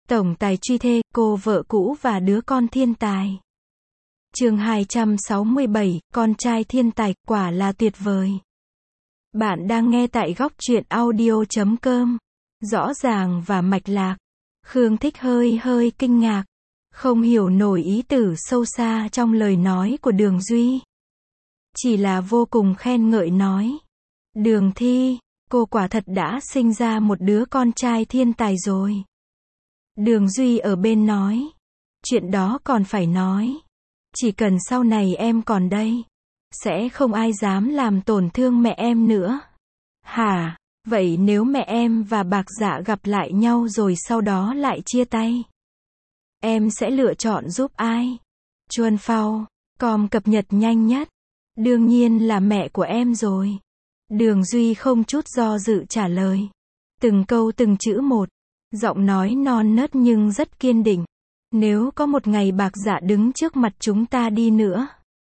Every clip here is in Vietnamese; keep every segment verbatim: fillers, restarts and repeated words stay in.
Tổng tài truy thê, cô vợ cũ và đứa con thiên tài. Chương hai trăm sáu mươi bảy, con trai thiên tài, quả là tuyệt vời. Bạn đang nghe tại góc truyện audio chấm com. Rõ ràng và mạch lạc. Khương Thích hơi hơi kinh ngạc. Không hiểu nổi ý tử sâu xa trong lời nói của Đường Duy. Chỉ là vô cùng khen ngợi nói. Đường Thi, cô quả thật đã sinh ra một đứa con trai thiên tài rồi. Đường Duy ở bên nói. Chuyện đó còn phải nói. Chỉ cần sau này em còn đây, sẽ không ai dám làm tổn thương mẹ em nữa. Hả? Vậy nếu mẹ em và Bạc Dạ gặp lại nhau rồi sau đó lại chia tay, em sẽ lựa chọn giúp ai? Chuan Phao, com cập nhật nhanh nhất. Đương nhiên là mẹ của em rồi. Đường Duy không chút do dự trả lời. Từng câu từng chữ một. Giọng nói non nớt nhưng rất kiên định. Nếu có một ngày Bạc Dạ đứng trước mặt chúng ta đi nữa,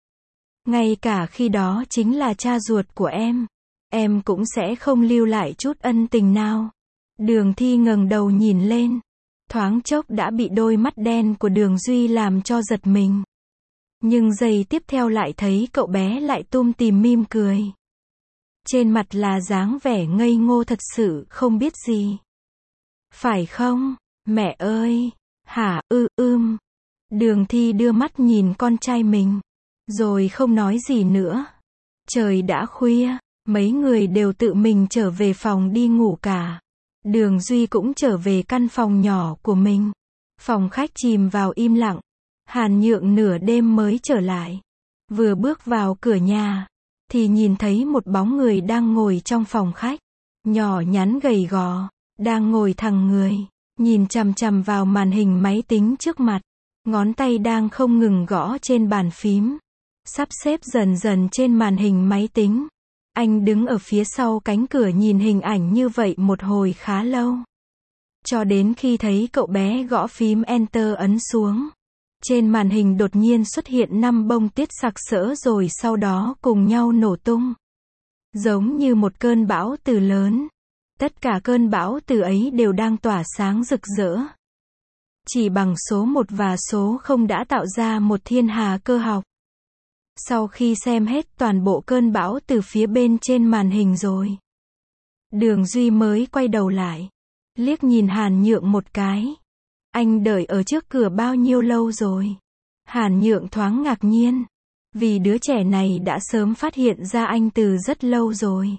ngay cả khi đó chính là cha ruột của em, em cũng sẽ không lưu lại chút ân tình nào. Đường Thi ngẩng đầu nhìn lên. Thoáng chốc đã bị đôi mắt đen của Đường Duy làm cho giật mình. Nhưng giây tiếp theo lại thấy cậu bé lại tủm tỉm mỉm cười. Trên mặt là dáng vẻ ngây ngô thật sự không biết gì. Phải không, mẹ ơi? Hả, ư, ưm. Đường Thi đưa mắt nhìn con trai mình, rồi không nói gì nữa. Trời đã khuya, mấy người đều tự mình trở về phòng đi ngủ cả. Đường Duy cũng trở về căn phòng nhỏ của mình. Phòng khách chìm vào im lặng. Hàn Nhượng nửa đêm mới trở lại. Vừa bước vào cửa nhà, thì nhìn thấy một bóng người đang ngồi trong phòng khách. Nhỏ nhắn gầy gò, đang ngồi thẳng người, nhìn chằm chằm vào màn hình máy tính trước mặt. Ngón tay đang không ngừng gõ trên bàn phím, sắp xếp dần dần trên màn hình máy tính. Anh đứng ở phía sau cánh cửa nhìn hình ảnh như vậy một hồi khá lâu. Cho đến khi thấy cậu bé gõ phím Enter ấn xuống. Trên màn hình đột nhiên xuất hiện năm bông tuyết sặc sỡ rồi sau đó cùng nhau nổ tung. Giống như một cơn bão từ lớn. Tất cả cơn bão từ ấy đều đang tỏa sáng rực rỡ. Chỉ bằng số một và số không đã tạo ra một thiên hà cơ học. Sau khi xem hết toàn bộ cơn bão từ phía bên trên màn hình rồi, Đường Duy mới quay đầu lại, liếc nhìn Hàn Nhượng một cái. Anh đợi ở trước cửa bao nhiêu lâu rồi? Hàn Nhượng thoáng ngạc nhiên, vì đứa trẻ này đã sớm phát hiện ra anh từ rất lâu rồi.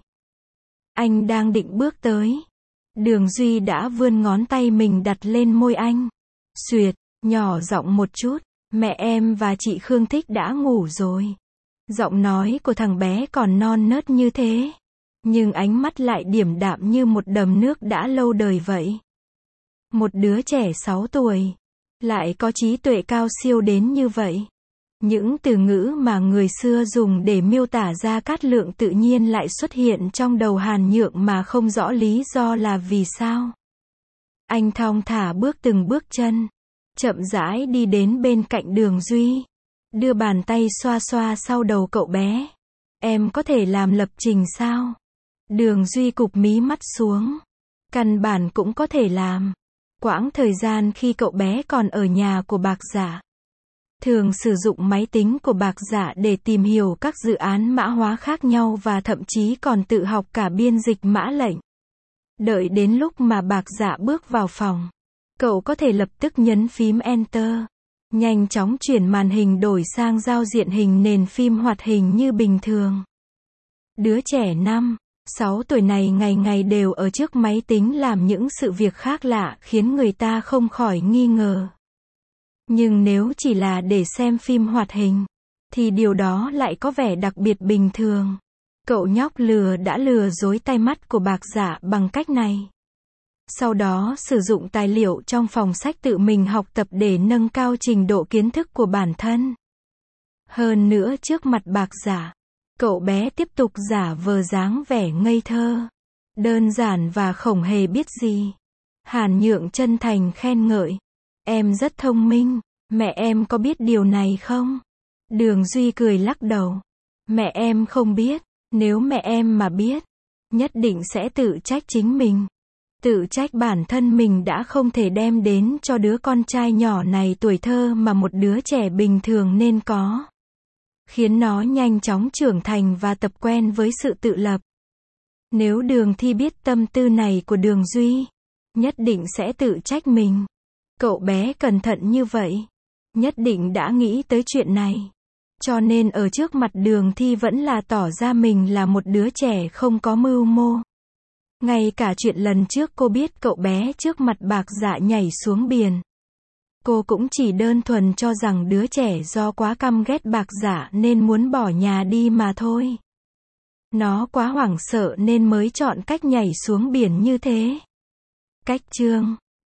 Anh đang định bước tới. Đường Duy đã vươn ngón tay mình đặt lên môi anh. Xuyệt, nhỏ giọng một chút, mẹ em và chị Khương Thích đã ngủ rồi. Giọng nói của thằng bé còn non nớt như thế, nhưng ánh mắt lại điềm đạm như một đầm nước đã lâu đời vậy. Một đứa trẻ sáu tuổi, lại có trí tuệ cao siêu đến như vậy. Những từ ngữ mà người xưa dùng để miêu tả Gia Cát Lượng tự nhiên lại xuất hiện trong đầu Hàn Nhượng mà không rõ lý do là vì sao. Anh thong thả bước từng bước chân, chậm rãi đi đến bên cạnh Đường Duy, đưa bàn tay xoa xoa sau đầu cậu bé. Em có thể làm lập trình sao? Đường Duy cụp mí mắt xuống. Căn bản cũng có thể làm. Quãng thời gian khi cậu bé còn ở nhà của Bạc Dạ, thường sử dụng máy tính của Bạc Dạ để tìm hiểu các dự án mã hóa khác nhau và thậm chí còn tự học cả biên dịch mã lệnh. Đợi đến lúc mà Bạc Dạ bước vào phòng, cậu có thể lập tức nhấn phím Enter, nhanh chóng chuyển màn hình đổi sang giao diện hình nền phim hoạt hình như bình thường. Đứa trẻ năm, sáu tuổi này ngày ngày đều ở trước máy tính làm những sự việc khác lạ khiến người ta không khỏi nghi ngờ. Nhưng nếu chỉ là để xem phim hoạt hình, thì điều đó lại có vẻ đặc biệt bình thường. Cậu nhóc lừa đã lừa dối tai mắt của Bạc Dạ bằng cách này. Sau đó sử dụng tài liệu trong phòng sách tự mình học tập để nâng cao trình độ kiến thức của bản thân. Hơn nữa trước mặt Bạc Dạ, cậu bé tiếp tục giả vờ dáng vẻ ngây thơ, đơn giản và không hề biết gì. Hàn Nhượng chân thành khen ngợi. Em rất thông minh, mẹ em có biết điều này không? Đường Duy cười lắc đầu. Mẹ em không biết, nếu mẹ em mà biết, nhất định sẽ tự trách chính mình. Tự trách bản thân mình đã không thể đem đến cho đứa con trai nhỏ này tuổi thơ mà một đứa trẻ bình thường nên có. Khiến nó nhanh chóng trưởng thành và tập quen với sự tự lập. Nếu Đường Thi biết tâm tư này của Đường Duy, nhất định sẽ tự trách mình. Cậu bé cẩn thận như vậy, nhất định đã nghĩ tới chuyện này. Cho nên ở trước mặt Đường Thi vẫn là tỏ ra mình là một đứa trẻ không có mưu mô. Ngay cả chuyện lần trước cô biết cậu bé trước mặt Bạc Dạ nhảy xuống biển. Cô cũng chỉ đơn thuần cho rằng đứa trẻ do quá căm ghét Bạc Dạ nên muốn bỏ nhà đi mà thôi. Nó quá hoảng sợ nên mới chọn cách nhảy xuống biển như thế. Cách chương